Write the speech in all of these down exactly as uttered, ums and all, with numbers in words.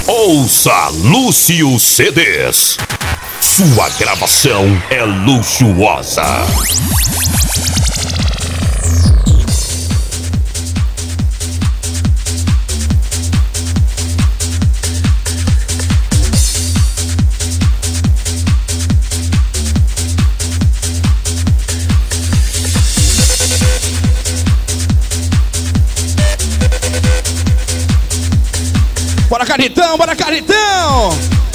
Ouça Lúcio C Ds. Sua gravação é luxuosa. Bora, Caritão, bora, Caritão!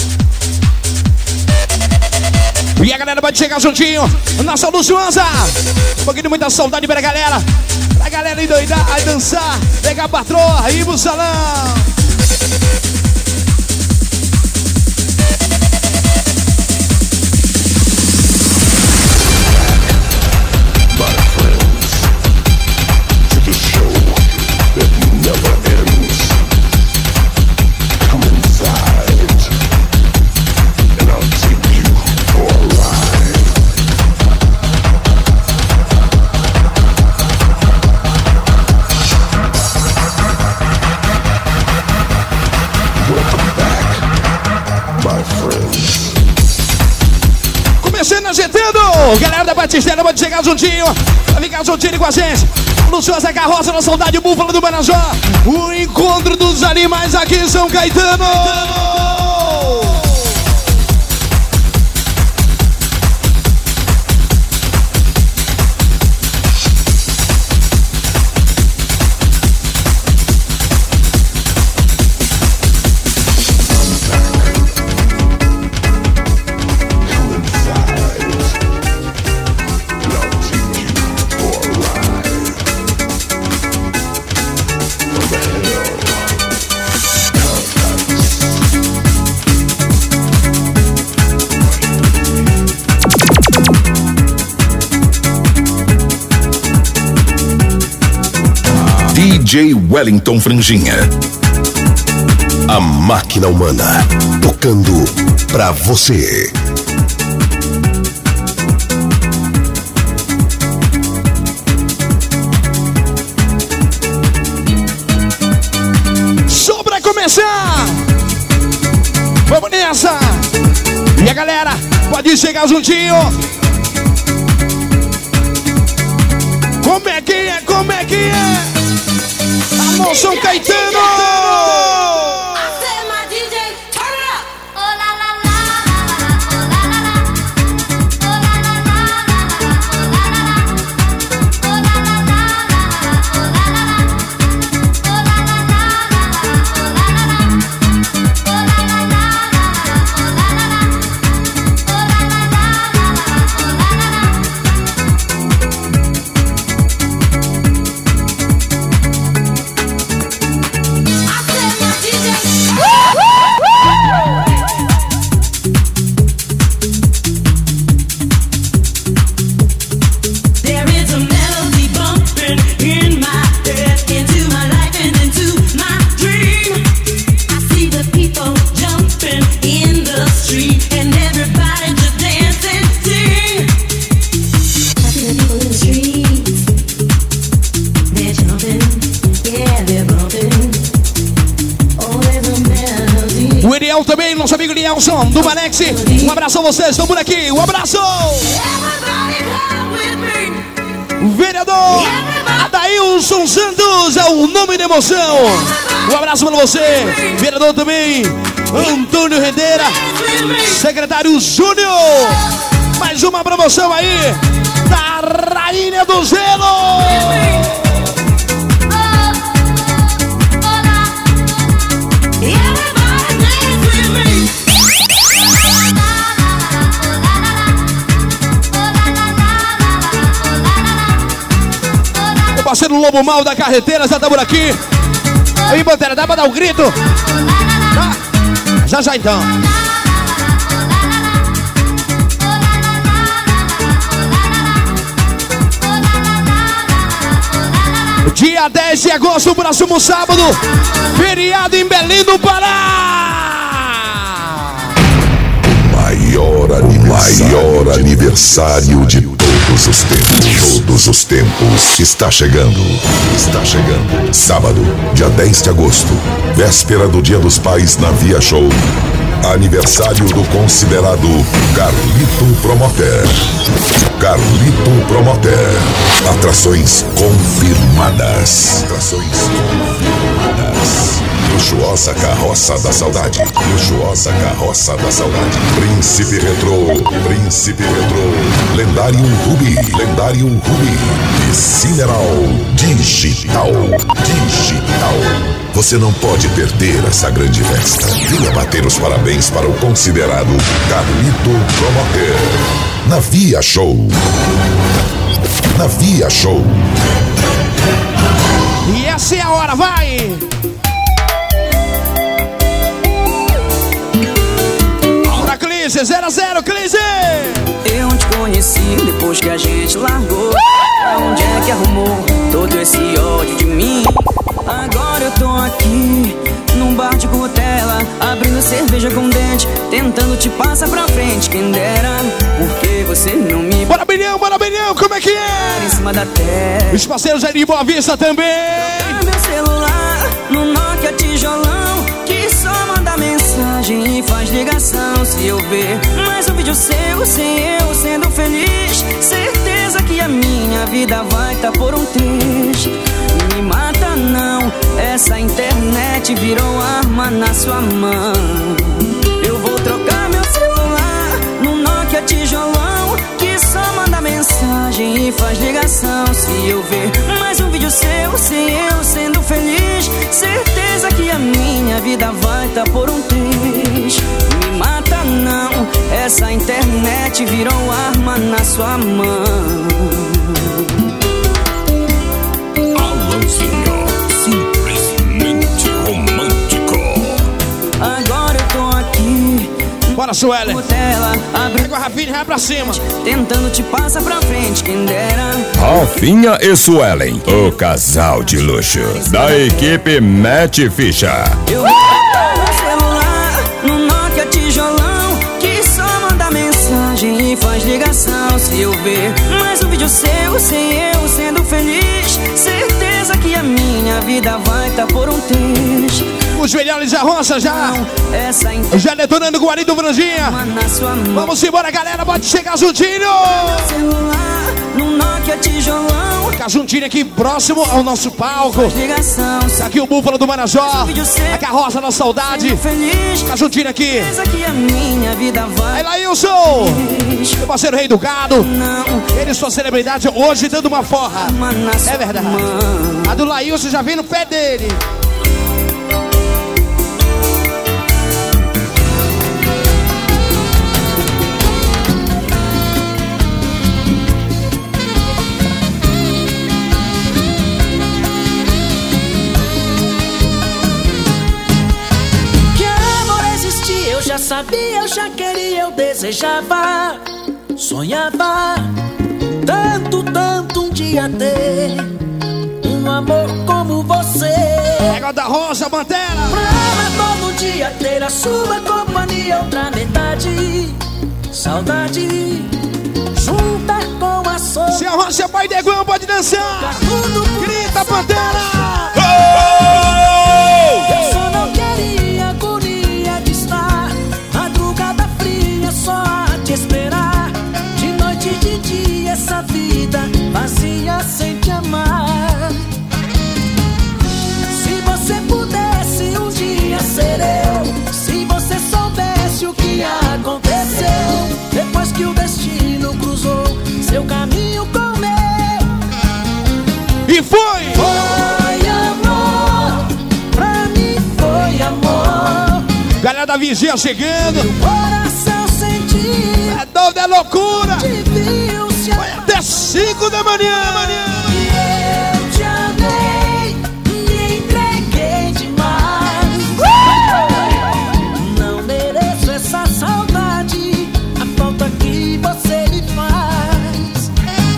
E a galera pode chegar juntinho. Nossa luxuosa. Um pouquinho de muita saudade pra galera. Pra galera endoidar, dançar, pegar a patroa, ir pro salão. Galera da Batistela, pode chegar juntinho. Vai ficar juntinho com a gente. Luxuosa Carroça na Saudade, Búfalo do Marajó. O encontro dos animais aqui em São Caetano. D J Wellington Franjinha. A máquina humana tocando pra você. Só pra começar. Vamos nessa. E a galera pode chegar juntinho. Como é que é? Como é que é? Alô, São Caetano! Também, nosso amigo Nielson do Manex. Um abraço a vocês, estão por aqui. Um abraço! O vereador Adailson Santos é o nome da emoção. Um abraço para você. Vereador também Antônio Rendeira. Secretário Júnior. Mais uma promoção aí da Rainha do Gelo. Parceiro Lobo Mal da Carreteira, já tá por aqui. Aí, Pantera, dá pra dar um grito? Tá? Já, já então. Dia dez de agosto, próximo sábado, feriado em Belém do Pará. Maior aniversário, maior aniversário de todos. Todos os tempos, todos os tempos. Está chegando, está chegando. Sábado, dia dez de agosto, véspera do Dia dos Pais na Via Show. Aniversário do considerado Carlito Promoter. Carlito Promoter. Atrações confirmadas. Atrações confirmadas. Luxuosa Carroça da Saudade. Luxuosa Carroça da Saudade. Príncipe Retrô. Príncipe Retrô. Lendário Ruby. Lendário Ruby. E Cineral Digital. Digital. Você não pode perder essa grande festa. Venha bater os parabéns para o considerado Carlito Promoter. Na Via Show. Na Via Show. E essa é a hora, vai! Pra Clícia, zero a zero, Clícia! Eu te conheci depois que a gente largou. Onde é que arrumou todo esse ódio de mim? Agora eu tô aqui, num bar de cutela, abrindo cerveja com dente, tentando te passar pra frente. Quem dera, porque você não me... Bora, Bilhão, bora, Bilhão, como é que é? Em cima da terra. Os parceiros aí de Boa Vista também. Trocar meu celular no Nokia tijolão, que só manda mensagem e faz ligação. Se eu ver mais um vídeo seu, sem eu sendo feliz, certeza que a minha vida vai tá por um triz. Me mata não, essa internet virou arma na sua mão. Eu vou trocar meu celular no Nokia tijolão, que só manda mensagem e faz ligação. Se eu ver mais um vídeo seu, sem eu sendo feliz, certeza que a minha vida vai tá por um triz. Me mata não, essa internet virou arma na sua mão. Simplesmente romântico. Agora eu tô aqui. Bora, Suelen. Pega Pega a Rafinha e vai pra cima. Tentando te passar pra frente, quem dera. Rafinha e Suelen, o casal de luxo da equipe Mete Ficha. Eu vou botar meu celular no Nokia tijolão, que só manda mensagem e faz ligação. Se eu ver mais um vídeo seu, sem eu sendo feliz, certeza que a minha vida vai tá por um triz. Os melhores da roça já. Essa Já detonando com o Arido Franjinha. na sua mão. Vamos embora, galera. Pode chegar juntinho. Celular no Nokia tijolão, Ficar juntinho aqui próximo ao nosso palco. ligação. Se Aqui o Búfalo do Marajó. A Carroça da Saudade. feliz, Ficar juntinho aqui. certeza que a minha vida vai. Aí, Laílson. Meu parceiro Rei do Gado. Não, Ele, sua celebridade, hoje dando uma forra. arma na sua É verdade. mão. A do Laílson já vem no pé dele. Já sabia, eu já queria, eu desejava, sonhava tanto, tanto um dia ter um amor como você. Pega da Rosa, Mantela. Pra todo dia ter a sua companhia, outra metade, saudade, junta com a sua. Se a Rosa é pai de Eguão, pode dançar. Grita, Pantera. Eu só não queria agonia de estar madrugada fria só a te esperar. De noite e de dia essa vida vazia sem te amar. Se você pudesse um dia ser eu, se você soubesse o que aconteceu depois que o destino cruzou seu caminho com o meu. E foi. Foi amor, pra mim foi amor. Galera da Vigia chegando. Coração sentiu, É doido, é loucura. te viu se Vai até cinco da manhã. E eu te amei, me entreguei demais. Não mereço essa saudade, a falta que você me faz.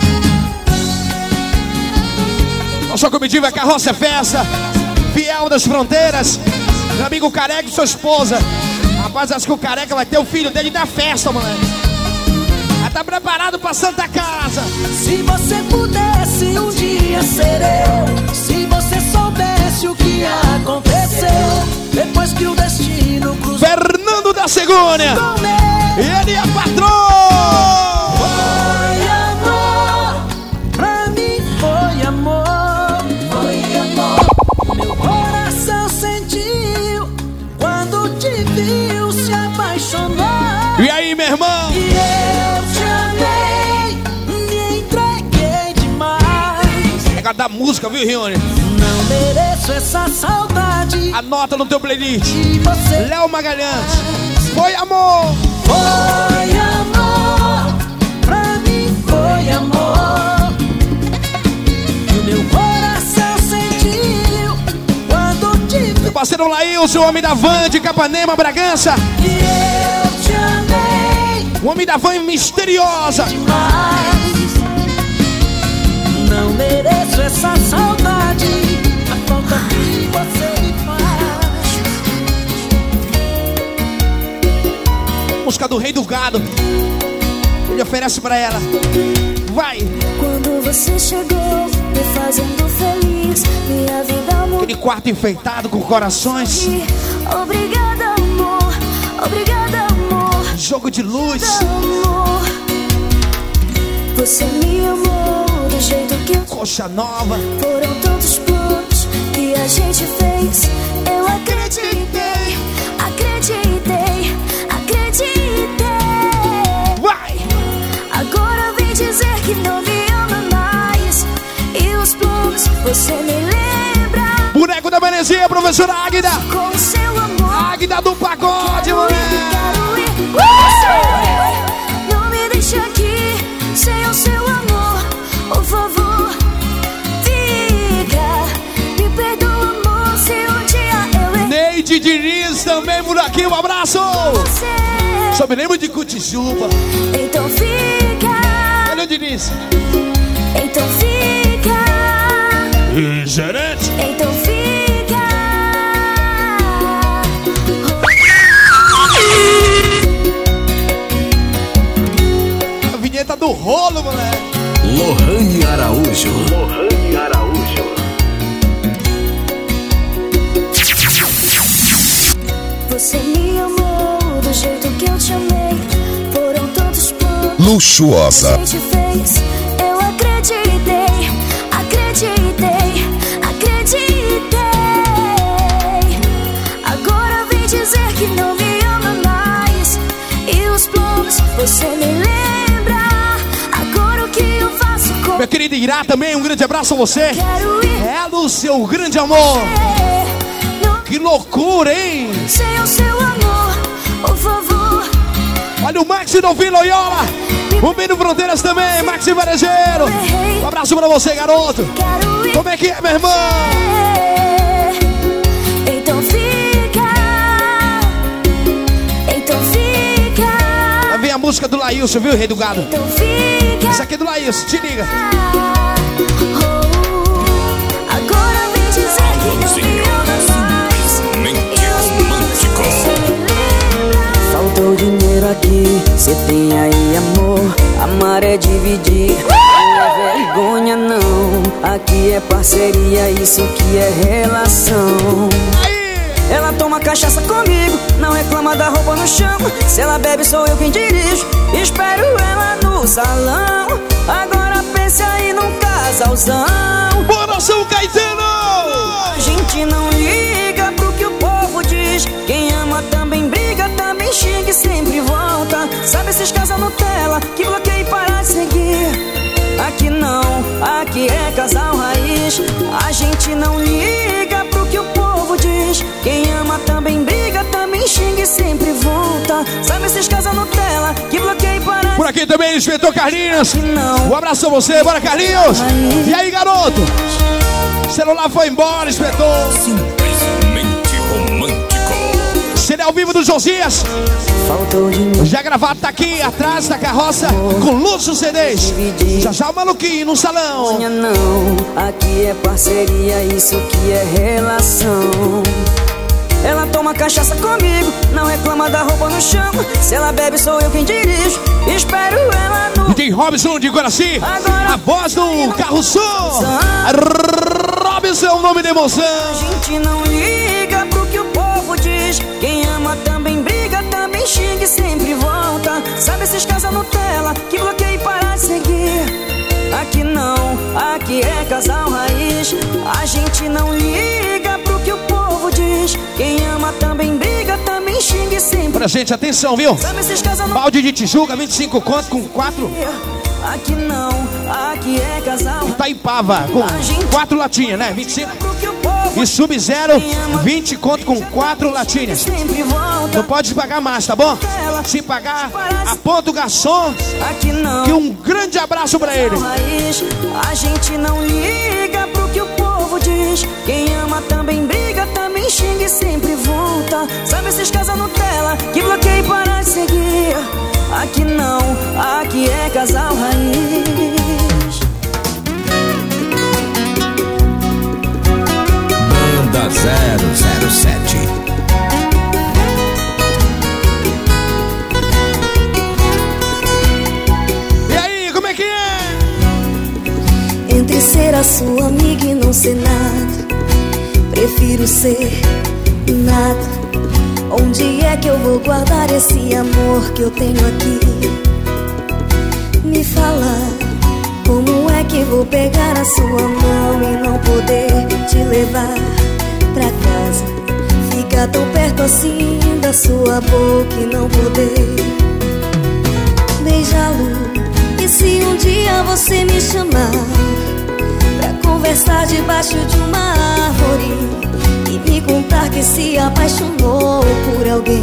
Nossa comitiva é Carroça é Festa. Fiel das Fronteiras. Meu amigo Careca e sua esposa. Rapaz, acho que o Careca vai ter o filho dele na festa, moleque. Já tá preparado pra Santa Casa. Se você pudesse um dia ser eu, se você soubesse o que aconteceu depois que o destino cruzou. Fernando da Segúnia, ele é patrão. Foi amor, pra mim foi amor, foi amor. Meu coração sentiu quando te viu, se apaixonou. E aí, meu irmão? E eu te amei, me entreguei demais. Pega da música, viu, Rione? Não mereço essa saudade. Anota no teu playlist. E você Léo Magalhães. Foi amor. foi amor, pra mim foi amor. E o meu coração sentiu quando te vi. Meu parceiro Laílson, o homem da van de Capanema, Bragança. E eu te amei O homem da van misteriosa. demais. Não mereço essa saudade, a falta que você me faz. Música do Rei do Gado. Ele oferece pra ela. Vai. Quando você chegou, me fazendo feliz, minha vida mudou. Aquele quarto enfeitado com corações. Obrigada, amor, obrigada, amor, Jogo de luz. amor. Você me amou do jeito que eu. Coxa nova. Foram tantos planos que a gente fez. Eu acreditei, acreditei, acreditei. Vai. Agora vem dizer que não me ama mais. E os planos você me lembra. Boneco da Benezinha, professora Águida. Com o seu amor Águida do pagode, moleque. quero ir. Uh! Não me deixe aqui sem o seu amor. Por favor, fica. Me perdoa, amor, se um dia eu errei. Neide Diniz também por aqui, um abraço. Você. Só me lembro de Cutijuba. Então fica. Olha o Diniz. Então fica. E gerente. Então fica. A vinheta do rolo, moleque. Lohane Araújo. Lohane Araújo. Você me amou do jeito que eu te amei. Foram tantos planos que Luxuosa. a gente fez. Eu acreditei, acreditei, acreditei. Agora vem dizer que não me ama mais. E os planos você me lembra. Agora o que eu faço com Minha querida Irá também, um grande abraço a você. quero ir. Ela, o seu grande amor. Não Que loucura, hein? sem o seu amor, por favor. Olha o Maxi do Vila Loyola. O Bino Fronteiras também, Maxi Varejeiro. Um abraço pra você, garoto. Quero ir. Como é que é, meu irmão? Então fica. Então fica. Vai vir a música do Laílson, viu, Rei do Gado? Então fica. Essa aqui é do Laílson, te liga. Oh, agora vem dizer que não me ama mais. Simplesmente romântico. Faltou dinheiro aqui, cê tem aí amor. Amar é dividir, não é vergonha não. Aqui é parceria, isso que é relação. Ela toma cachaça comigo, não reclama da roupa no chão. Se ela bebe sou eu quem dirijo, espero ela no salão. Agora pense aí num casalzão. Bora, São Caetano! A gente não liga pro que o povo diz. Quem ama também briga, também xinga e sempre volta. Sabe esses casal Nutella que bloqueia e para de seguir? Aqui não, aqui é casal raiz. A gente não liga pro que o povo diz. Quem ama também briga, também xinga e sempre volta. Sabe esses casal Nutella que bloqueia e para de Por aqui também, inspetor Carlinhos. seguir? Não. Um abraço a você, bora, Carlinhos! E aí, garoto? O celular foi embora, inspetor. Simplesmente romântico. C D ao vivo do Josias. Faltou dinheiro. Já gravado tá aqui atrás da carroça com Lúcio C Ds. Já já o maluquinho no salão. Não, aqui é parceria, isso que é relação. Ela toma cachaça comigo, não reclama da roupa no chão. Se ela bebe, sou eu quem dirijo. Espero ela no... E tem Robson de Guaraci, Agora a voz do carro som. Robson é o nome da emoção. A gente não liga pro que o povo diz. Quem ama também briga, também xinga e sempre volta. Sabe esses casal Nutella que bloqueia e para de seguir? Aqui não, aqui é casal raiz. A gente não liga pro que o povo diz. Quem ama também briga, também xinga e sempre. Pra gente, atenção, viu? Sabe esses casal Nutella? Balde de Tijuca, vinte e cinco conto com quatro. Aqui não, aqui é casal raiz. Taipava, com quatro latinhas, né? vinte e cinco. E Sub-Zero, vinte conto com quatro latinhas. Não pode pagar mais, tá bom? Se pagar, aponta o garçom. E um grande abraço pra ele. A gente não liga pro que o povo diz. Quem ama também briga, também xinga e sempre volta. Sabe esses casal Nutella que bloqueia e para de seguir? Aqui não, aqui é casal raiz. Banda zero zero sete. E aí, como é que é? Entre ser a sua amiga e não ser nada, prefiro ser nada. Onde é que eu vou guardar esse amor que eu tenho aqui? Me fala, como é que vou pegar a sua mão e não poder te levar pra casa? Ficar tão perto assim da sua boca e não poder beijá-lo. E se um dia você me chamar pra conversar debaixo de uma árvore e me contar que se apaixonou por alguém,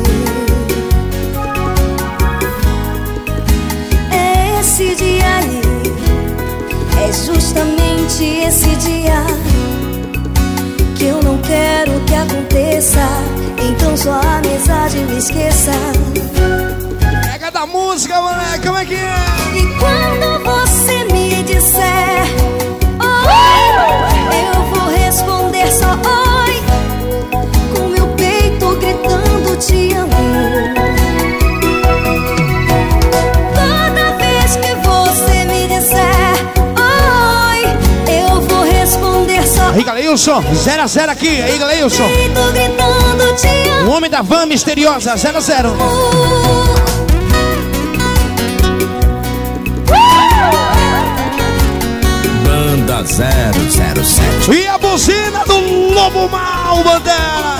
é esse dia aí, é justamente esse dia que eu não quero que aconteça. Então só a amizade me esqueça. Pega da música, moleque, como é que é? E quando você me disser oi, eu vou responder só oi, com meu peito gritando te amo. Toda vez que você me disser oi, eu vou responder só aí, Galeilson, zero a zero aqui. Aí, Galeilson, peito gritando te amo. o homem da van misteriosa, zero a zero. Banda zero zero sete. E a buzina do Lobo Mal, Bandeira.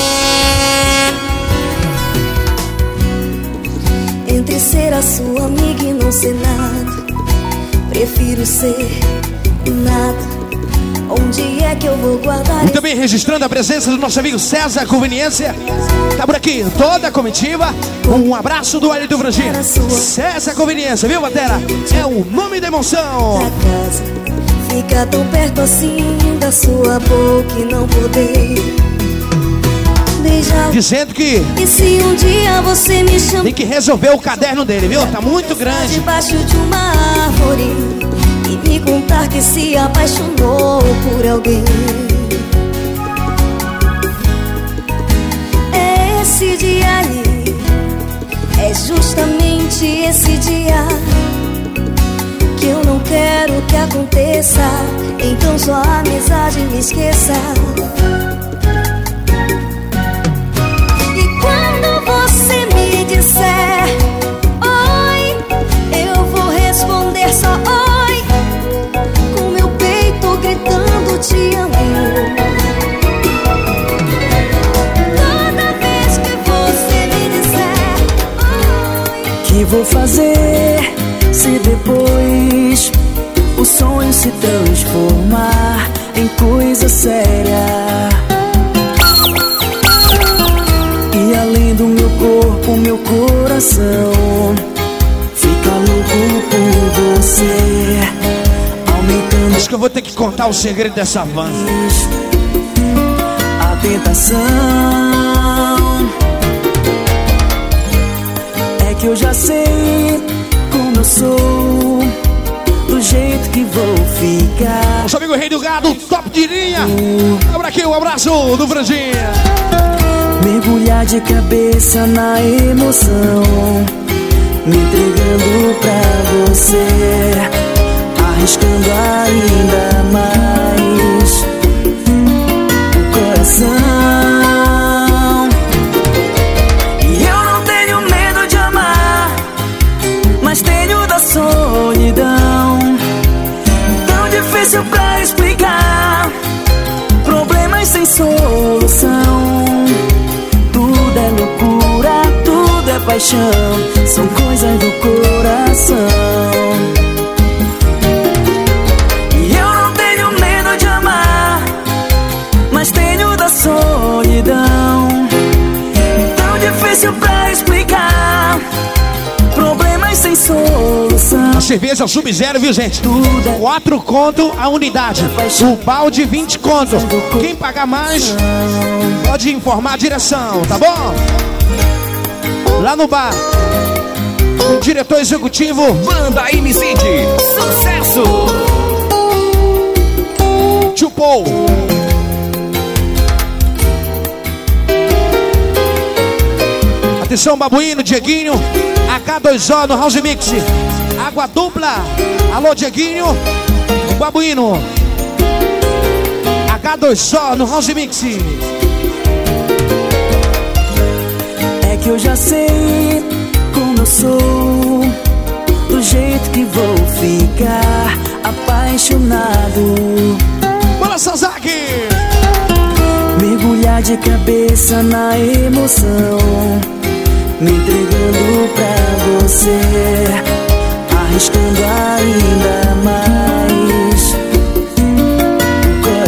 Entre ser a sua amiga e não ser nada, prefiro ser nada. Onde é que eu vou guardar? E também registrando a presença do nosso amigo César Conveniência. Tá por aqui, toda a comitiva. Um abraço do Hélio do Franginha. César Conveniência, viu, Batera? É o nome da emoção. Pra casa, fica tão perto assim da sua boca e não poder beijar. Dizendo que E se um dia você me chamar, tem que resolver o caderno dele, viu? Tá muito grande. debaixo de uma árvore e me contar que se apaixonou por alguém, é esse dia aí, é justamente esse dia que eu não quero que aconteça. Então só a amizade me esqueça. E quando você me disser oi, eu vou responder só oi, com meu peito gritando te amo. Toda vez que você me disser oi, Que vou fazer se depois o sonho se transformar em coisa séria? E além do meu corpo, meu coração fica louco por você, aumentando Acho que eu vou ter que contar o segredo dessa van. a tentação. É que eu já sei como eu sou, do jeito que vou ficar. Nosso amigo Rei do Gado, top de linha. Abra aqui um abraço do Franginha. mergulhar de cabeça na emoção, me entregando pra você, arriscando ainda mais o coração. E eu não tenho medo de amar, mas tenho da solidão, tão difícil pra explicar, problemas sem solução. Tudo é loucura, tudo é paixão, são coisas do coração. E eu não tenho medo de amar, mas tenho da solidão, tão difícil pra explicar, problemas sem solução. A cerveja Sub-Zero, viu, gente? Quatro conto a unidade. O balde, vinte conto. Quem pagar mais, pode informar a direção, tá bom? Lá no bar, o diretor executivo Banda M C D, sucesso! Tio Paul. Atenção, Babuíno, Dieguinho, A K dois O no House Mix. Água dupla. Alô, Dieguinho, o Babuíno. A K dois O no House Mix. É que eu já sei como eu sou, do jeito que vou ficar apaixonado. Bora, Sazaki! Mergulhar de cabeça na emoção, me entregando pra você, arriscando ainda mais o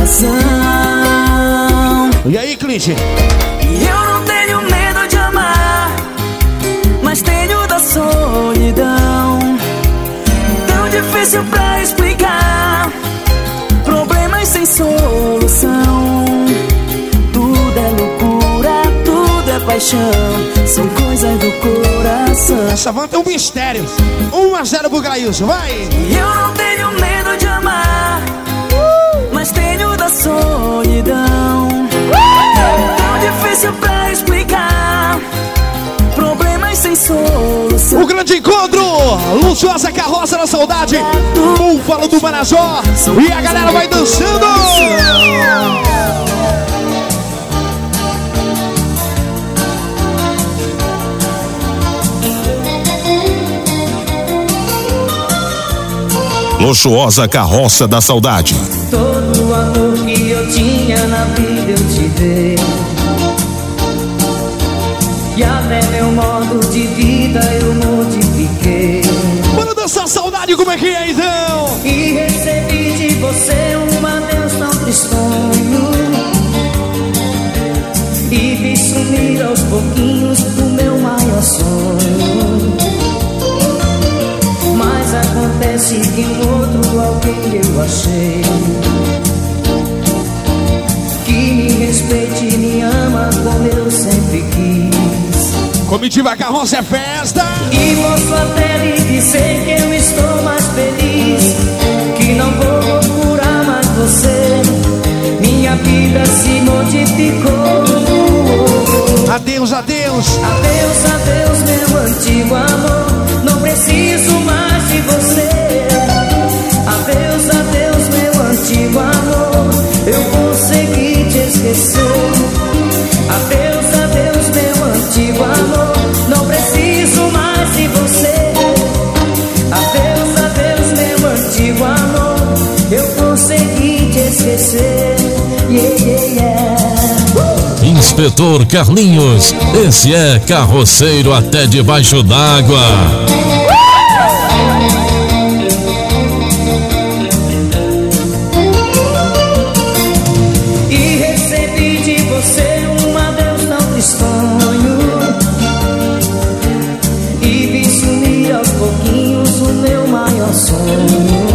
coração. E aí, Clint? E eu não tenho medo de amar, mas tenho da solidão, tão difícil pra explicar, problemas sem solução. Tudo é loucura, tudo é paixão, são coisas do coração. Essa van tem um mistério. um a zero pro Grailson, vai! E eu não tenho medo de amar, mas tenho da solidão, tão difícil pra explicar, problemas sem solução. O grande encontro, luxuosa carroça da saudade, Búfalo do Marajó, e a galera vai dançando. Luxuosa carroça da saudade. Todo o amor que eu tinha na vida eu te dei, e até meu modo de vida eu modifiquei. Bora dançar saudade, como é que é, então? E recebi de você um adeus tão tristonho, e vi sumir aos pouquinhos o meu maior sonho. Mas acontece que um outro alguém eu achei, que me respeite e me ama como eu sempre quis. Comitiva Carroça é festa. E posso até lhe dizer que eu estou mais feliz, que não vou procurar mais você, minha vida se modificou. Adeus, adeus. Adeus, adeus, meu antigo amor, não preciso mais de você. Adeus, adeus, meu antigo amor, eu consegui te esquecer. Adeus, adeus, meu antigo amor, não preciso mais de você. Adeus, adeus, meu antigo amor, eu consegui te esquecer. Yeah, yeah, yeah. Inspetor Carlinhos, esse é carroceiro até debaixo d'água. E recebi de você um adeus tão tristonho, e vi sumir aos pouquinhos o meu maior sonho.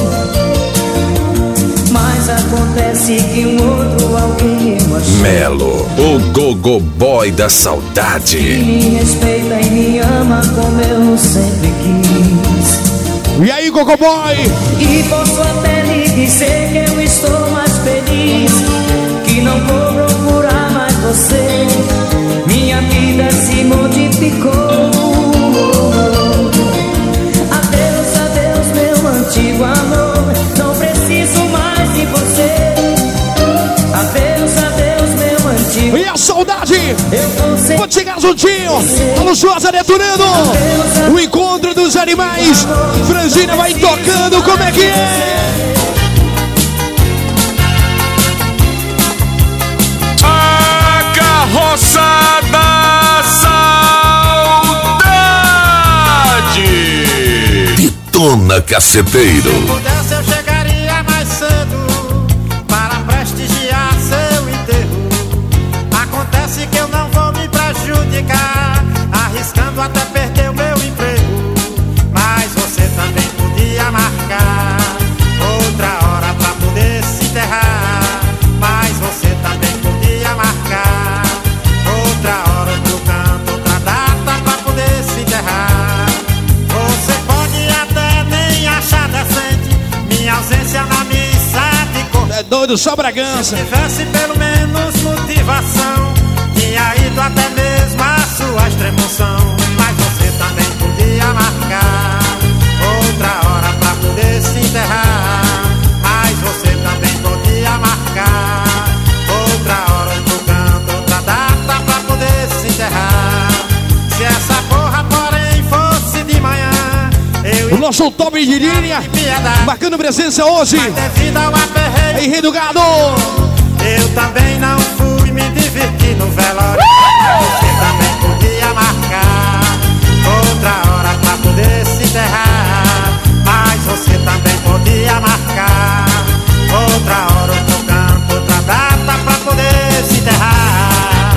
Mas acontece que um outro alguém eu achei, Melo, o Gogo Boy da saudade, que me respeita e me ama como eu sempre quis. E aí, Gogo Boy? E posso até lhe dizer que eu estou mais feliz, que não vou procurar mais você, pode. Pode chegar juntinho. A luxuosa detonando. O encontro dos animais. Frangina vai tocando, como é que é? A carroça da saudade. Detona Caceteiro. Se pudesse eu chegaria mais cedo para prestigiar seu enterro. Acontece que eu não vou me prejudicar, arriscando até perder o meu emprego. Mas você também podia marcar outra hora pra poder se enterrar. Mas você também podia marcar outra hora, outro canto, outra data pra poder se enterrar. Você pode até nem achar decente minha ausência na missa de cor. É doido, só Bragança. Se tivesse pelo menos motivação, tinha ido até mesmo a sua extremoção. Mas você também podia marcar outra hora pra poder se enterrar. Mas você também podia marcar outra hora, outro canto, outra data pra poder se enterrar. Se essa porra, porém, fosse de manhã, eu O nosso top de linha, marcando presença hoje. Mas devido ao aperreio, Henrique do Gado. eu também não fui me divertir no velório. Você também podia marcar outra hora pra poder se enterrar. Mas você também podia marcar outra hora, outro canto, outra data pra poder se enterrar.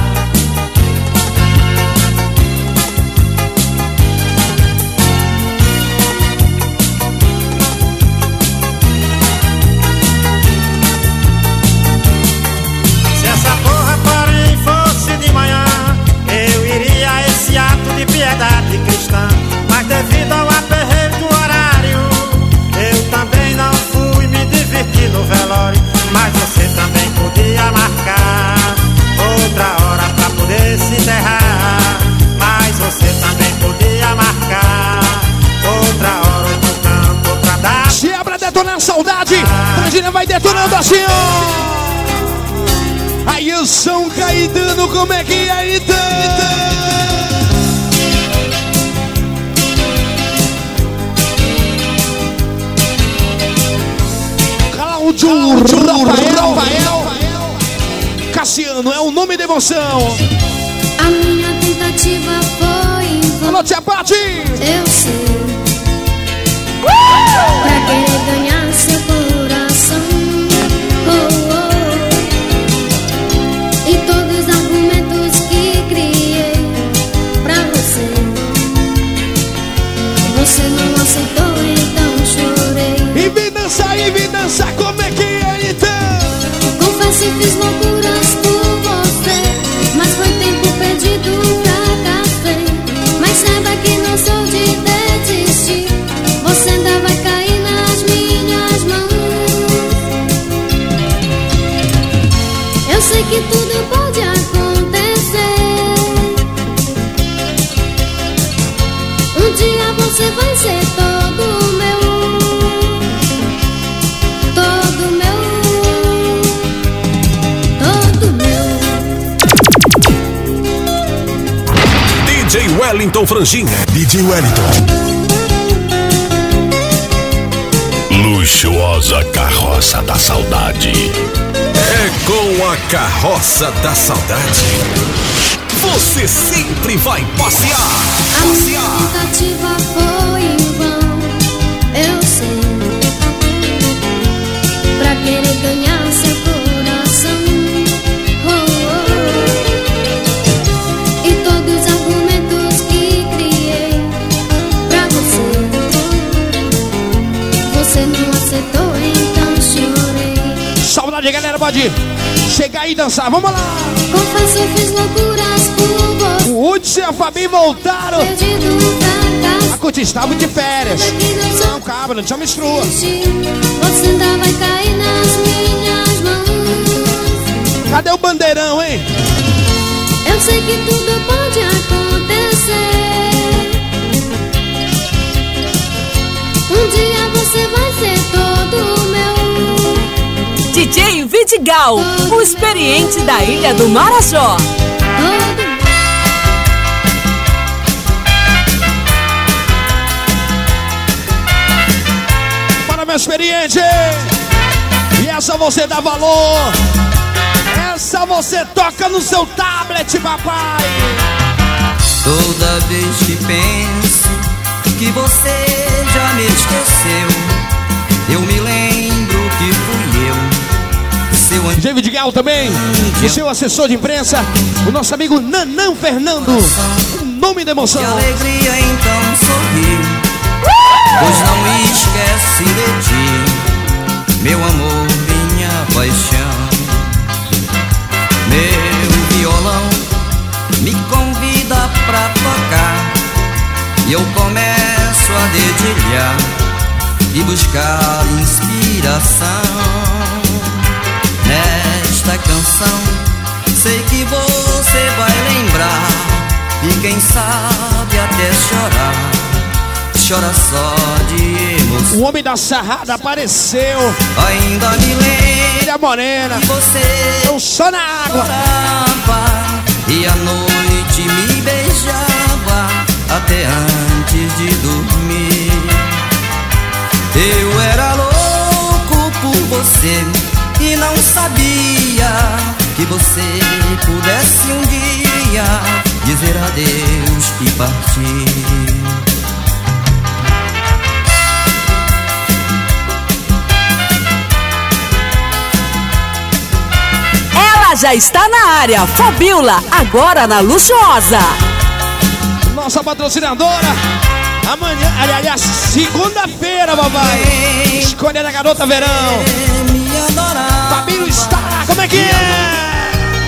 Se essa porra, porém, fosse de manhã, eu iria a esse ato de piedade cristã. Mas devido ao aperreio do horário, eu também não fui me divertir no velório. Mas você também podia marcar outra hora pra poder se enterrar. Mas você também podia marcar outra hora, outro canto, outra data. Se é pra detonar a saudade, Frangina vai detonando assim, ó. Aí o São Caetano, como é que é, então? Cláudio Rafael, Rafael Cassiano, é o nome da emoção. A minha tentativa foi em vão. Alô, tia Pati! Eu sei. Pra querer ganhar seu coração. Oh, oh. E todos os argumentos que criei pra você, você não aceitou, então chorei. E vem dançar, e vem dançar, como é que é, então? Confesso que fiz loucuras por você, mas foi tempo perdido, fracassei. Mas saiba que não sou de desistir, você ainda vai cair nas minhas mãos. Eu sei que tudo pode acontecer. Um dia você vai ser todo meu, todo meu, todo meu. D J Wellington Frangin. D J Wellington. Luxuosa Carroça da Saudade. É com a Carroça da Saudade. Você sempre vai passear. A minha tentativa foi em vão, eu sei. Pra querer ganhar seu coração. Oh, oh. E todos os argumentos que criei pra você, você não aceitou, então chorei. Saudade, galera, pode chegar e dançar, vamos lá! Confesso, fiz loucuras por você. O Hudson e a Fabi voltaram Perdido, fracasso. a curtir, estavam de férias. Não, cabra, não te mistura. Você ainda vai cair nas minhas mãos. Cadê o bandeirão, hein? Eu sei que tudo pode acontecer. Um dia você vai ser todo meu. D J Vidigal, o experiente da Ilha do Marajó. Para meu experiente. E essa você dá valor. Essa você toca no seu tablet, papai. Toda vez que penso que você já me esqueceu, eu me lembro que fui eu, seu anjo. David Gal também, o seu assessor de imprensa, o nosso amigo Nanão Fernando, o nome da emoção. Que alegria então sorri, pois não esquece de ti, meu amor, minha paixão. Meu violão me convida pra tocar e eu começo a dedilhar e buscar inspiração. Nesta canção sei que você vai lembrar e quem sabe até chorar. Chora só de emoção. O homem da sarrada apareceu. Ainda me lembro. Ilha Morena. Que você eu só na água. Chorava, e à noite me beijava até antes de dormir. Eu era louco por você e não sabia que você pudesse um dia dizer adeus e partir. Já está na área, Fabiola, agora na Luxuosa. Nossa patrocinadora, amanhã, aliás, segunda-feira, papai. Escolha da garota verão. Fabíola está, como é que é?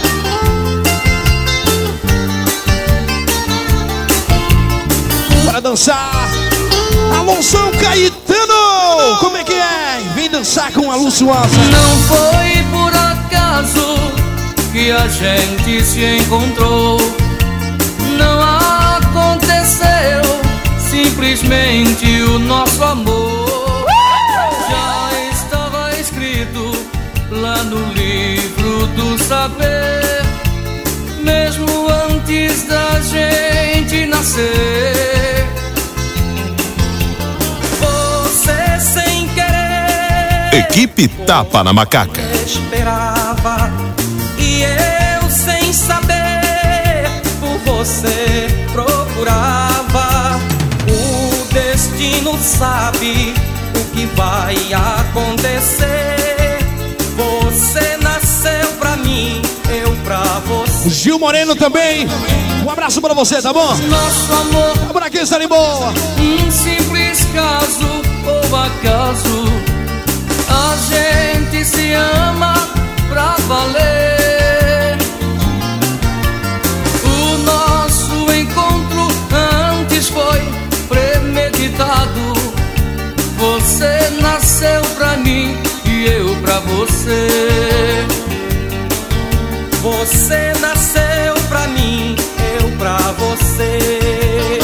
Para dançar, Alonso Caetano, como é que é? Vem dançar com a Luxuosa. Não foi por acaso que a gente se encontrou, não aconteceu simplesmente o nosso amor. Já estava escrito lá no livro do saber, mesmo antes da gente nascer. Você sem querer, Equipe Tapa na Macaca. Esperava. E eu sem saber, por você procurava. O destino sabe o que vai acontecer. Você nasceu pra mim, eu pra você. Gil Moreno também, um abraço pra você, tá bom? Nosso amor, vamos aqui, está de boa. Um simples caso ou acaso, a gente se ama pra valer. Foi premeditado. Você nasceu pra mim e eu pra você. Você nasceu pra mim, eu pra você.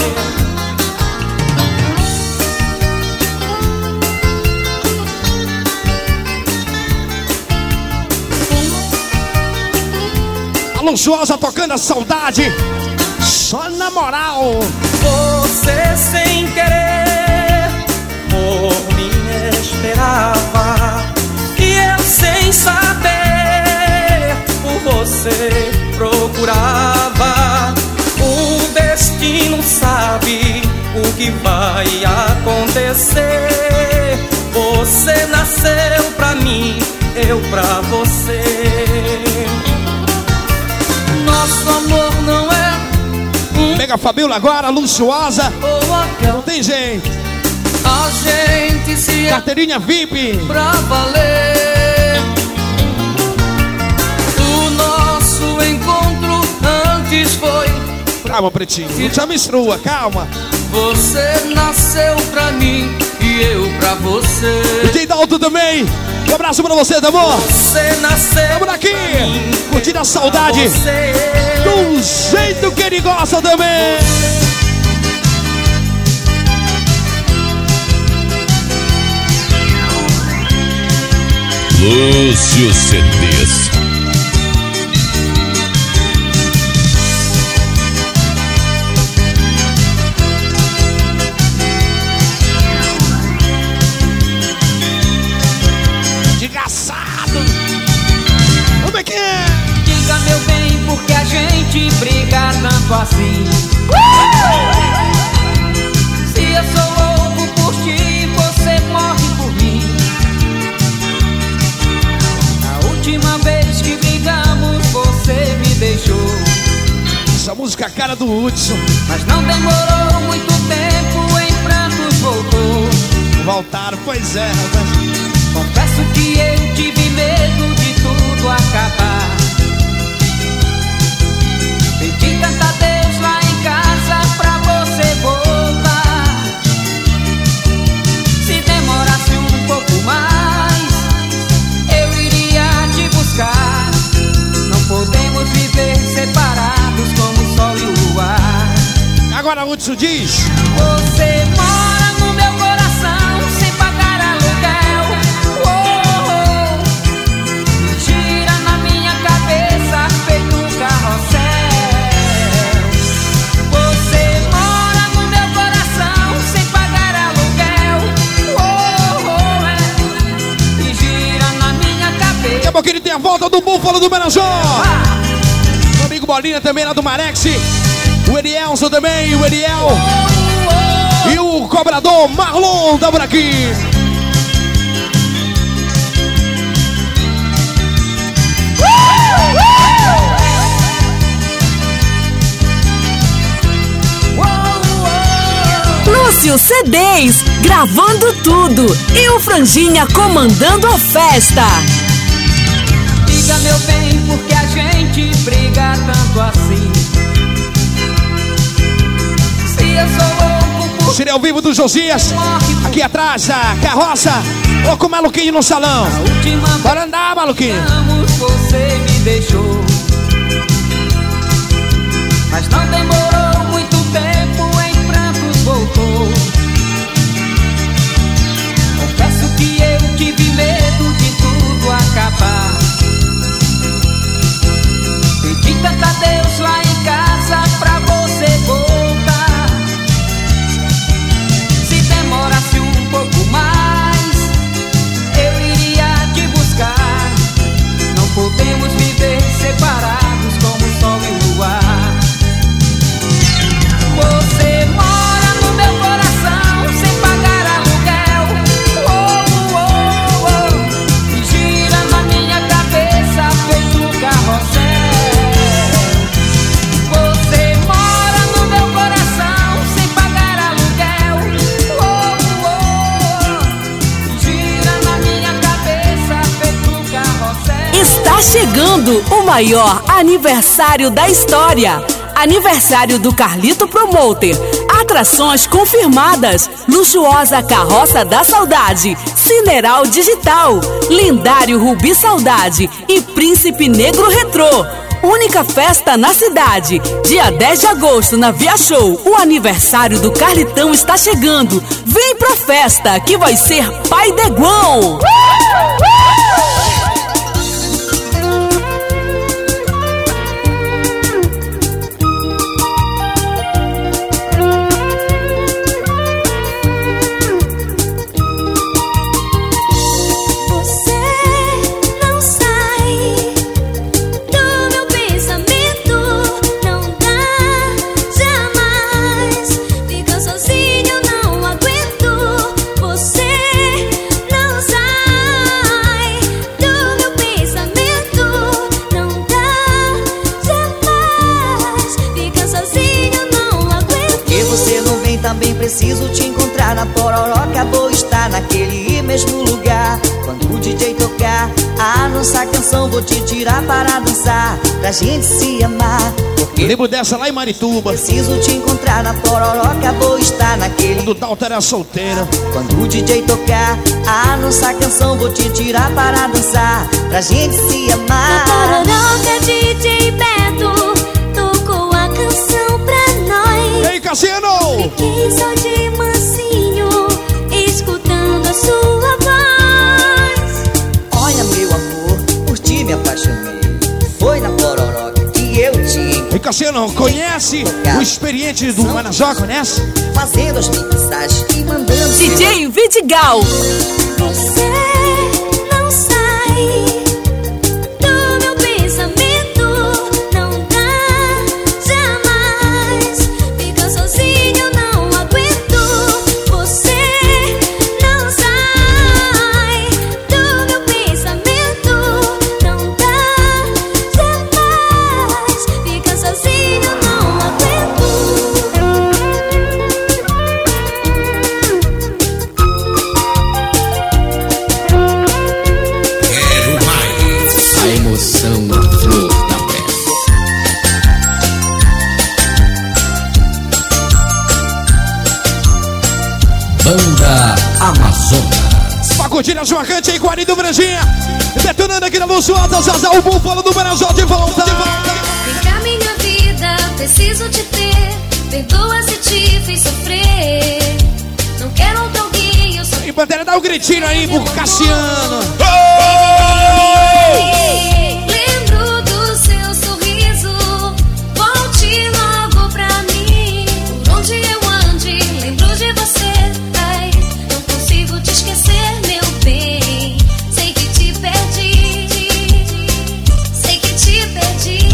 A Luxuosa tocando a saudade. Só na moral. Você sem querer por mim esperava, e eu sem saber por você procurava. O destino sabe o que vai acontecer. Você nasceu pra mim, eu pra você. Nosso amor não é Pega a Fabiola agora, Luxuosa. Não tem jeito. A gente se carteirinha V I P pra valer. O nosso encontro antes foi. Calma, pretinho, não te menstrua, calma. Você nasceu pra mim e eu pra você. O D J Dalton também. Um abraço pra você, tá bom? Você nasceu. Vamos aqui, curtindo a saudade do jeito que ele gosta também. Lúcio C Ds. meu bem, porque a gente briga tanto assim. Se eu sou louco por ti, você morre por mim. A última vez que brigamos, você me deixou. Essa música é a cara do Hudson. Mas não demorou muito tempo, em prantos voltou. Voltaram, pois é, rapaz. Confesso que eu tive medo de tudo acabar. Pedi tanto a Deus lá em casa pra você voltar. Se demorasse um pouco mais, eu iria te buscar. Não podemos viver separados como o sol e o luar. Agora o Hudson diz: você mora no meu coração sem pagar aluguel. Oh, oh. Gira na minha cabeça feito um carrossel. Você mora no meu coração sem pagar aluguel. Oh, oh, é. E gira na minha cabeça. Daqui a pouco ele tem a volta do Búfalo do Menajó. Ah. Meu amigo Bolinha também lá do Marex. O Elielson também, o Eliel. Oh, oh. E o cobrador Marlon da por aqui. Lúcio C Ds, gravando tudo. E o Franjinha comandando a festa. Diga, meu bem, porque a gente briga tanto assim. Se eu sou louco por... Seria ao vivo do Josias. Aqui atrás, a carroça. Ou com o Maluquinho no salão. Bora andar, Maluquinho. Você me deixou. Mas não demorou muito tempo, em prantos voltou. Confesso que eu tive medo de tudo acabar. Pedi tanto a Deus lá em casa pra você voltar. Se demorasse um pouco mais, eu iria te buscar. Não podemos viver separados como o sol e o luar. Você mora no meu coração sem pagar aluguel. Oh, oh, oh. E gira na minha cabeça feito um carrossel. Você mora no meu coração sem pagar aluguel. Oh, oh. E gira na minha cabeça feito um carrossel. Está chegando o maior aniversário da história. Aniversário do Carlito Promoter. Atrações confirmadas. Luxuosa Carroça da Saudade. Cineral Digital. Lendário Rubi Saudade. E Príncipe Negro Retrô. Única festa na cidade. Dia dez de agosto na Via Show. O aniversário do Carlitão está chegando. Vem pra festa que vai ser Pai Deguão. Preciso te encontrar na Pororoca, vou estar naquele mesmo lugar. Quando o D J tocar a nossa canção, vou te tirar para dançar, pra gente se amar. Porque lembro dessa lá em Marituba. Preciso te encontrar na Pororoca, vou estar naquele... Quando o Dalton era solteiro. Quando o D J tocar a nossa canção, vou te tirar para dançar, pra gente se amar. Na Pororoca, D J Beto tocou a canção pra nós. Ei, Cassiano! Fiquei só de mansinho, escutando a sua voz. Olha, meu amor, por ti me apaixonei. Foi na Pororoca que eu te... Ei, Cassiano, conhece o experiente do Manajó, conhece? Fazendo as mensagens e mandando... D J Vidigal. Você não sai do meu pensamento. coração a flor da pele. Banda Amazonas. Pacotinha marcante aí com a Ari do Branjinha. Detonando aqui na Luz Alta, Zazá, o búfalo do Benazol de volta. Vem cá, minha vida, preciso te ter. Perdoa se te fiz sofrer. Não quero outro alguém, eu sou. E Pantera, dá um gritinho aí pro Cassiano. Lembro do seu sorriso. Volte logo pra mim. Por onde eu ande, lembro de você. Ai, não consigo te esquecer, meu bem. Sei que te perdi. Sei que te perdi.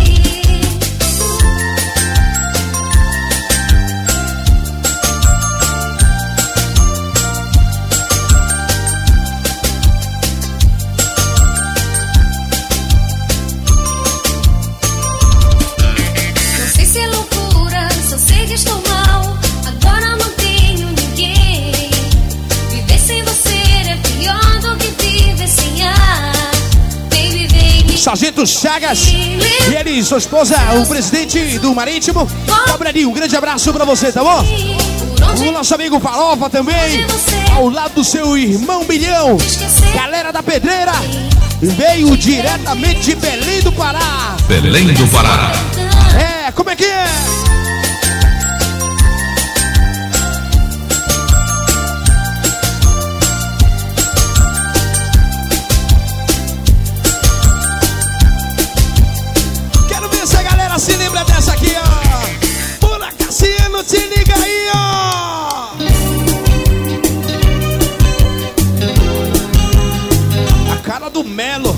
Estou mal, agora não tenho ninguém. Viver sem você é pior do que viver sem ar. Baby, vem. Sargento Chagas e ele, sua esposa, o presidente do Marítimo. Gabriel, um grande abraço pra você, tá bom? O nosso amigo Farofa também, ao lado do seu irmão Bilhão. Galera da Pedreira, veio diretamente de Belém do Pará. Belém do Pará. É, como é que é? Se lembra dessa aqui, ó. Pula, Cassiano, te liga aí, ó. A cara do Melo.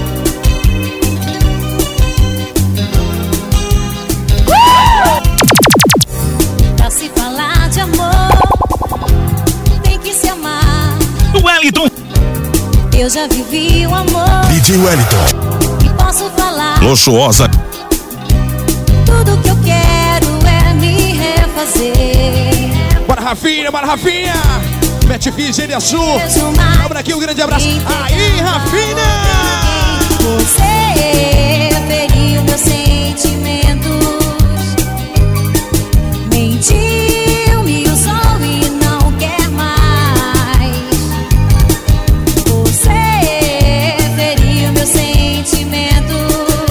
Pra se falar de amor, tem que se amar. Wellington. Eu já vivi o amor. D J Wellington. E posso falar. Luxuosa. Tudo que eu quero é me refazer. Bora, Rafinha, bora, Rafinha. Mete Fiz, ele é sul. Abra aqui um grande abraço. Aí, Rafinha. Você feriu meus sentimentos. Mentiu, me usou e não quer mais. Você feriu meus sentimentos.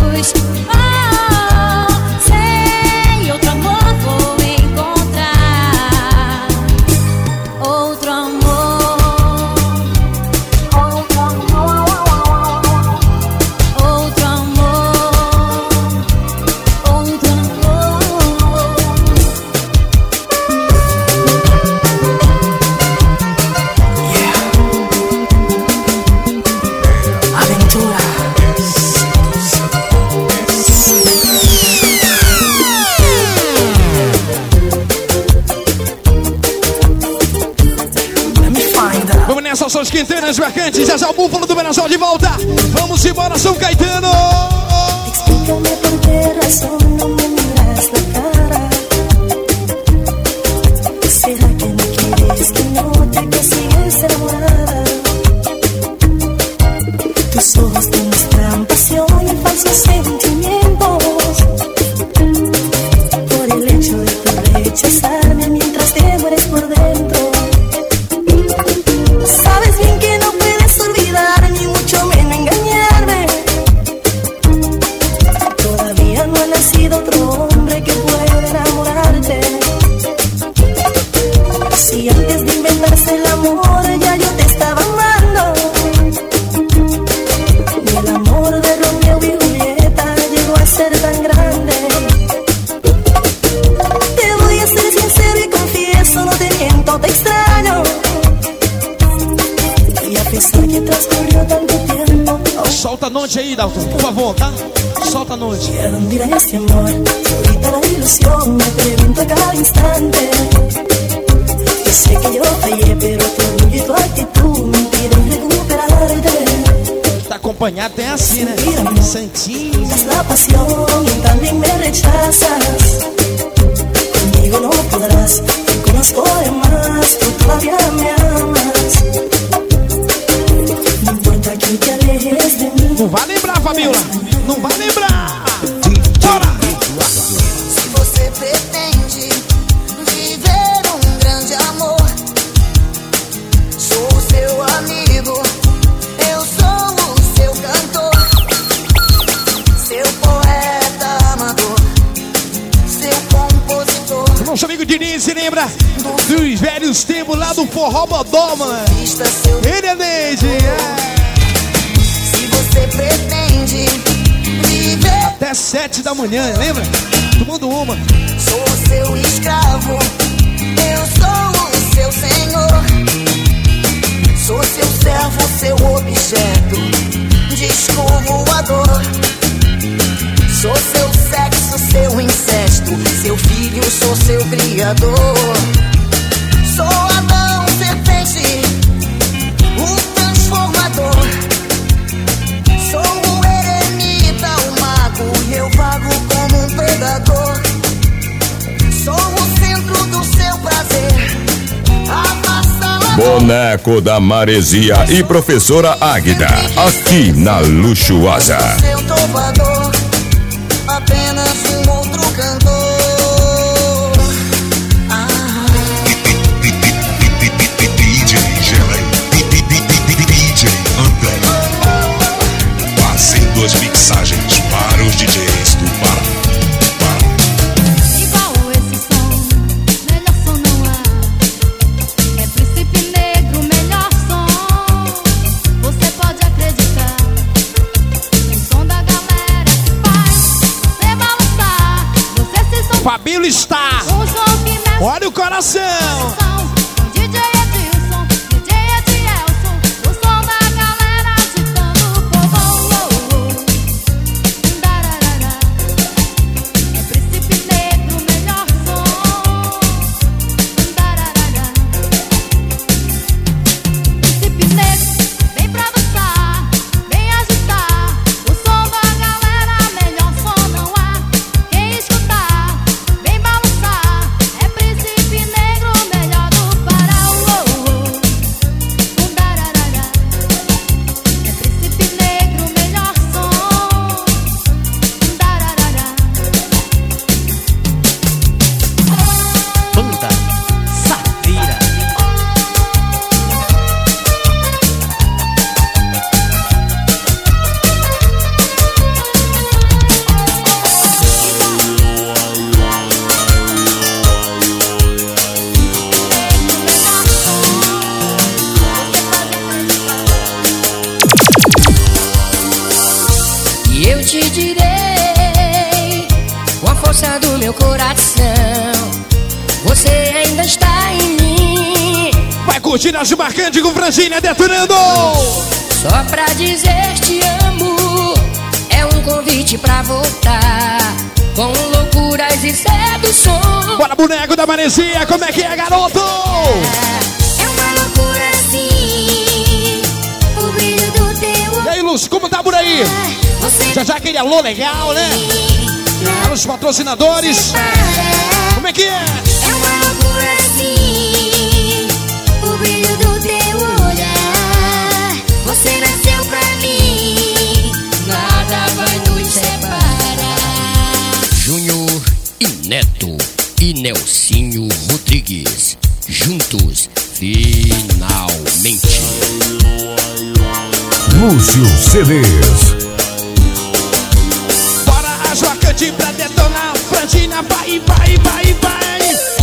São os Quintanas Mercantes, Zezé o Búfalo do Benazol de volta. Vamos embora, São Caetano. Explícame por qué razón no me miras la cara. ¿Será que no quieres que note que sigues enamorada? Tus ojos demuestran pasión y falsos sentimientos. Por el hecho de tu rechazarme mientras te mueres por dentro. Otro hombre que puede enamorarte. Si antes de inventarse el amor ya yo te estaba amando. Y el amor de Romeo y Julieta llegó a ser tan grande. Te voy a ser sincero y confieso, no te miento, te extraño. Y a pesar que transcurrió tanto tiempo. Solta a noite aí, Dalton, por favor, tá? Solta a noite. ¿A dónde irá este amor? Ahorita la ilusión me pregunto a cada instante. Yo sé que yo fallé, pero tu orgullo y tu actitud me impiden recuperarte. Tá acompanhado, tem assim, né? Santinho. Es la pasión y también me rechazas. Conmigo no podrás, te conozco de más, tú todavía me amas. No importa que te alejes de mí. Não vai lembrar, Fabiola. não vai lembrar. Bora! Se você pretende viver um grande amor, sou o seu amigo, eu sou o seu cantor, seu poeta amador, seu compositor. Nosso amigo Diniz se lembra dos velhos tempos lá do Forró Bodó, mano. Ele é Neide, é. Se você pretende viver até sete da manhã, lembra? Tomando uma. Sou o seu escravo, eu sou o seu senhor, sou seu servo, seu objeto, disco voador. Sou seu sexo, seu incesto, seu filho, sou seu criador. Sou Adão, serpente, o transformador. Sou o eremita, o mago, e eu vago como um predador. Sou o centro do seu prazer, avassalador. Boneco da Maresia e Professora Águida, aqui na Luxuosa. Seu trovador, apenas um outro cantor. Ah. D J Geleia, D J André, fazendo as mixagens para os D Js do Pará. Igual esse som, melhor som não há. É Príncipe Negro, melhor som. Você pode acreditar. O som da galera que faz você balançar. Você se soltar. Fabíola está. Um som que mexe. Olha o coração. O D J Edilson, D J Edielson. O som da galera agitando o povo. Dararara. É Príncipe Negro, melhor som. Dararara. Príncipe Negro, vem pra dançar, vem agitar. O som da galera, melhor som não há. Quem escutar, vem balançar. É Príncipe Negro, melhor do Pará. Dararara. É Príncipe Negro, melhor som. Dararara. Banda Safira. E eu te direi, com a força do meu coração, você ainda está em mim. Vai curtir as marcantes com Frangília detonando. Só pra dizer te amo, é um convite pra voltar, com loucuras e seduções. Bora, boneco da Maresia, como é que é, garoto? É uma loucura assim, o brilho do teu. E aí, Lúcio, como tá por aí? Já já aquele alô legal, né? Para os patrocinadores. Como é que é? É uma loucura assim, o brilho do teu olhar. Você nasceu pra mim, nada vai nos separar. Júnior e Neto e Nelsinho Rodrigues, juntos, finalmente. Lúcio C Ds. Bora as marcantes pra detonar. Frangília, vai, vai, vai, vai.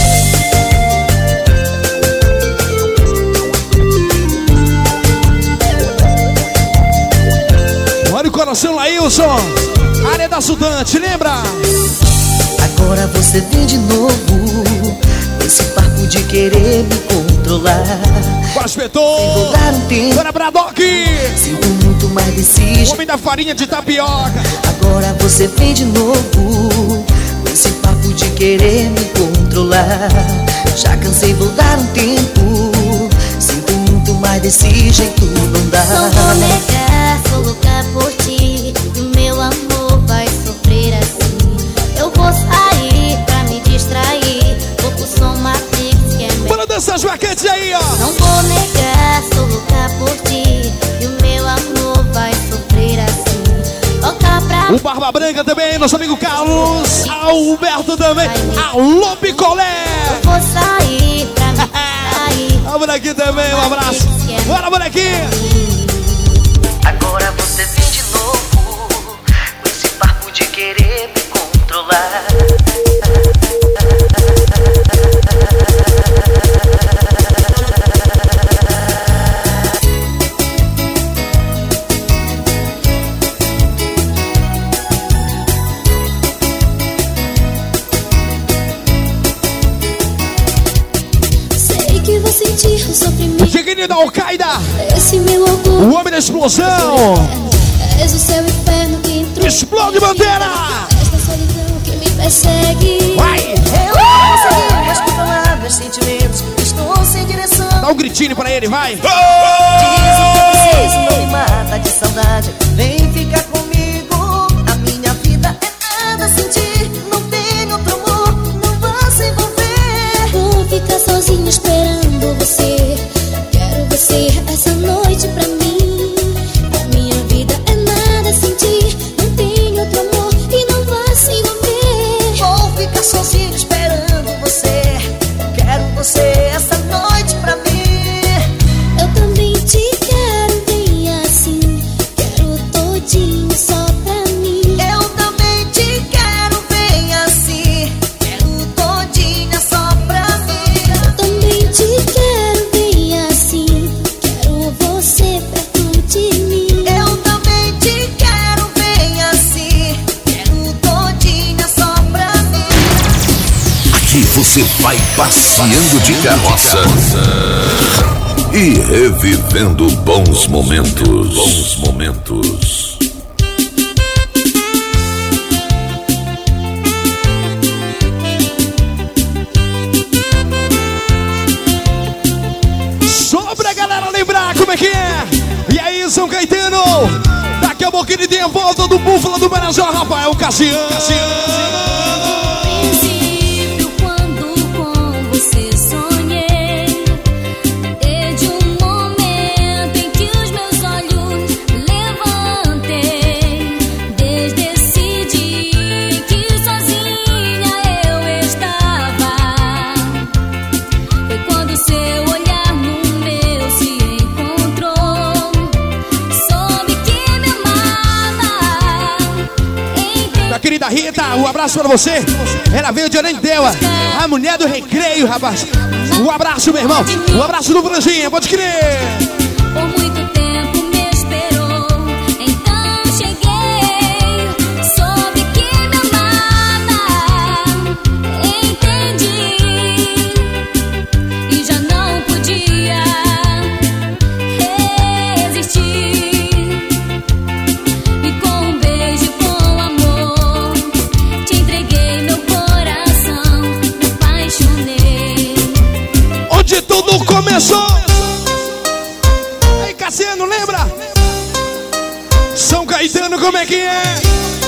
Olha o coração, Laílson. Área da Sudante, lembra? Agora você vem de novo, esse papo de querer me controlar. Bora, inspetor. Um Bora, Bradock. Sinto muito mais desse homem da farinha de tapioca. Agora você vem de novo, esse papo de querer me controlar. Já cansei, vou dar um tempo. Sinto muito mais desse jeito, não dá. Não vou negar, sou louca por ti. E o meu amor vai sofrer assim. Eu vou sair pra me distrair. Vou pro som Matrix, que é meu. Bora dançar as marcantes aí, ó. Não vou negar, sou louca por ti. E o meu amor vai sofrer assim. Toca pra Barba Branca também, nosso amigo Carlos Alberto também. Alô, Picolé! Eu vou sair pra mim sair. A bonequinha também, um abraço. Bora, bonequinha! Agora você vem de novo com esse papo de querer me controlar. Sei que vou sentir o sofrimento. Chiquinho da Al-Qaeda, esse meu orgulho. o homem da explosão. És o seu inferno que entrou. Explode, bandeira! Esta solidão que me persegue. Vai! Eu não consegui mais controlar meus sentimentos. Estou sem direção. Dá um gritinho pra ele, vai! Dizem que eu preciso, não me mata de saudade. Vem ficar comigo. A minha vida é nada sem ti. Não tenho outro amor, não vou se envolver. Vou ficar sozinho esperando você. Quero você essa noite pra mim. A minha vida é nada sem ti. Não tenho outro amor e não vai se envolver. Vou ficar sozinho esperando você. Quero você essa noite pra mim. Eu também te quero bem assim. Quero todinho só pra mim. Eu também te quero bem assim. Quero todinha só pra mim. Eu também te quero bem assim. Quero você perto de mim. Eu também te quero bem assim. Quero todinha só pra mim. Aqui você vai passeando de carroça e revivendo bons momentos. Bons momentos. Só pra galera lembrar como é que é. E aí, São Caetano? Daqui a pouquinho tem a volta do Búfalo do Marajó, Rafael Cassiano. princípio, quando com você sonhei, desde o momento em que os meus olhos levantei, desde esse dia que sozinha eu estava, foi quando seu olhar no meu se encontrou, soube que me amava. Da querida Rita, um abraço pra você. Ela veio de Orendeua, a mulher do recreio, rapaz. Um abraço, meu irmão. Um abraço do Franjinha, pode crer. Por muito tempo me esperou, então cheguei, soube que me amava, entendi, e já não podia resistir. E com um beijo, com amor, te entreguei meu coração, me apaixonei. Onde tudo começou. Aí, Cassiano, lembra? São Caetano, como é que é?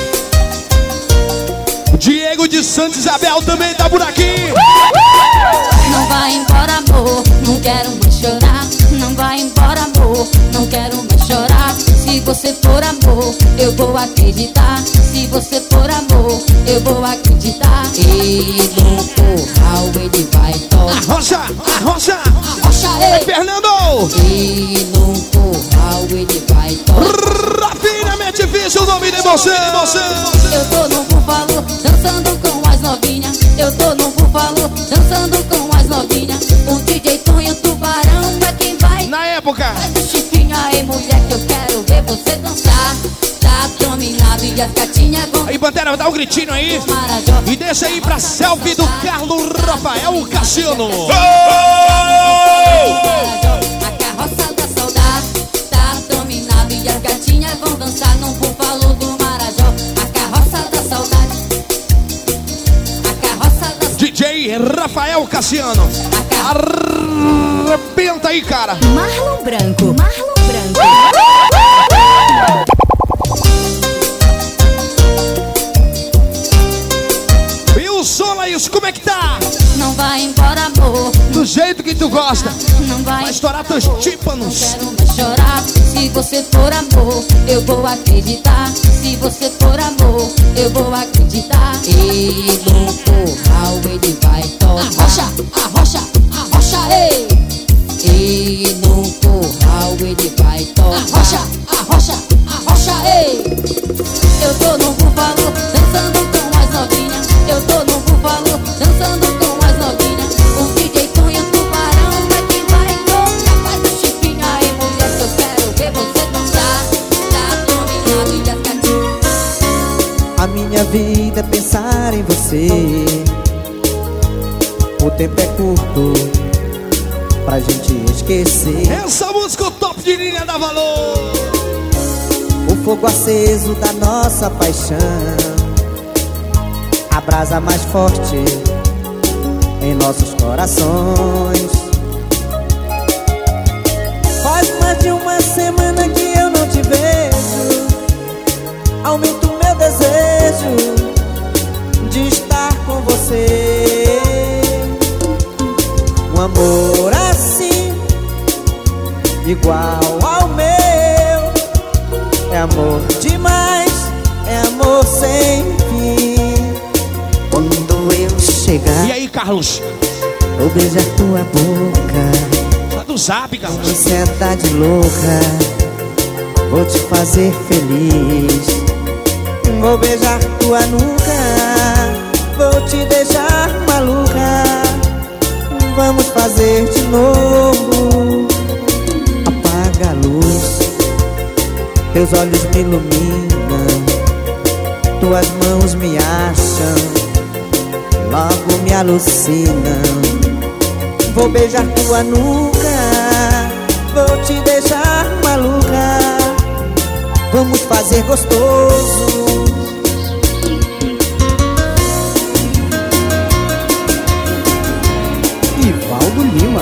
Diego de Santa Isabel também tá por aqui. Não vai embora, amor, não quero mais chorar. Não vai embora, amor, não quero mais chorar. Se você for amor, eu vou acreditar. Se você for amor, eu vou acreditar. E no curral ele vai tocar. Arrocha, arrocha, arrocha é Fernando. E no curral ele vai tocar. Rafinha, mete difícil o nome de você, você. Eu tô no búfalo, dançando com as novinhas. Eu tô no búfalo, dançando com as novinhas. O D J Tonho Tubarão é quem vai. Na época. Faz o chifrinho aí, mulher, que eu quero ver você dançar. Tá dominado e as gatinhas vão. Aí, Pantera, dá um gritinho aí. E deixa aí pra selfie do Carlos Rafael Cassiano. A carroça da saudade tá dominado e as gatinhas vão dançar no búfalo do Marajó. A carroça da saudade. A carroça da D J Rafael Cassiano. Arrebenta aí, cara. Marlon Branco. Marlon Branco. E o Sola, isso, como é que tá? Não vai embora, amor. Do jeito jeito que tu gosta. Não vai, vai estourar teus tímpanos. Não quero mais chorar. Se você for amor, eu vou acreditar. Se você for amor, eu vou acreditar. E no curral ele vai tocar. Arrocha, arrocha, arrocha, ei. E no curral ele vai tocar. Arrocha, arrocha, arrocha, ei. Eu tô no búfalo, dançando com as novinhas. Eu tô no búfalo, dançando com as novinhas. O D J Tonho Tubarão é quem vai tocar. Faz o chipinho aí, mulher, que eu quero ver você dançar. Tá dominado e as gatinhas. A minha vida é pensar em você. O tempo é curto pra gente esquecer. Essa música o top de linha dá valor. O fogo aceso da nossa paixão, a brasa mais forte em nossos corações. Faz mais de uma semana que eu não te vejo. Aumento meu desejo de estar com você. Um amor assim, igual ao meu, é amor demais, é amor sem fim. Quando eu chegar, e aí, Carlos? vou beijar tua boca. Só do zap, Carlos. Ansiedade louca, vou te fazer feliz. Vou beijar tua nuca, vou te deixar maluca. Vamos fazer de novo. Apaga a luz, teus olhos me iluminam, tuas mãos me acham, logo me alucinam. Vou beijar tua nuca, vou te deixar maluca. Vamos fazer gostoso. Ivaldo Lima.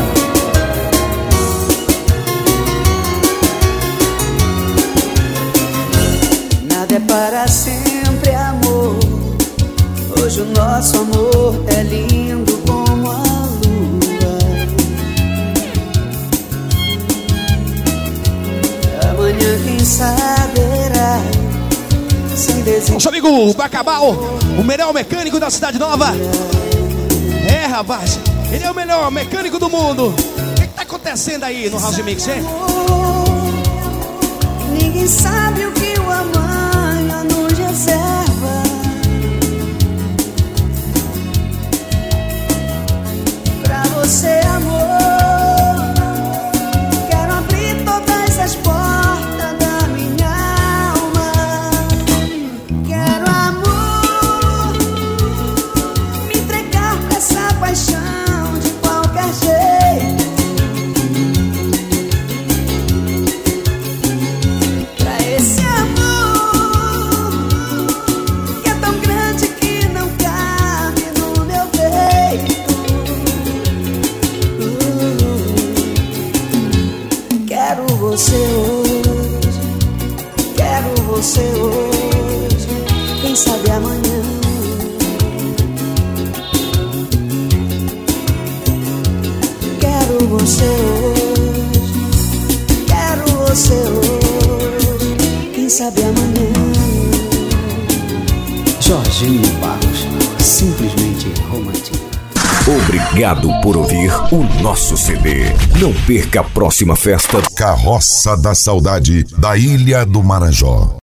Nada é para sempre, amor. Hoje o nosso amor é lindo como a lua. Amanhã quem saberá. Sem desejo. Nosso amigo Bacabal, o melhor mecânico da Cidade Nova. É, rapaz, ele é o melhor mecânico do mundo. O que, que tá acontecendo aí no House Mix, hein? Ninguém sabe o que o amanhã nos reserva. Pra você, amor, quero abrir todas as portas da minha alma. Quero, amor, me entregar pra essa paixão de qualquer jeito. Pra esse amor que é tão grande que não cabe no meu peito. Quero você hoje, quero você hoje, quem sabe amanhã. Quero você hoje, quero você hoje, quem sabe amanhã. Jorginho Barros, simplesmente romântico. Obrigado por ouvir o nosso C D. Não perca a próxima festa. Carroça da Saudade da Ilha do Marajó.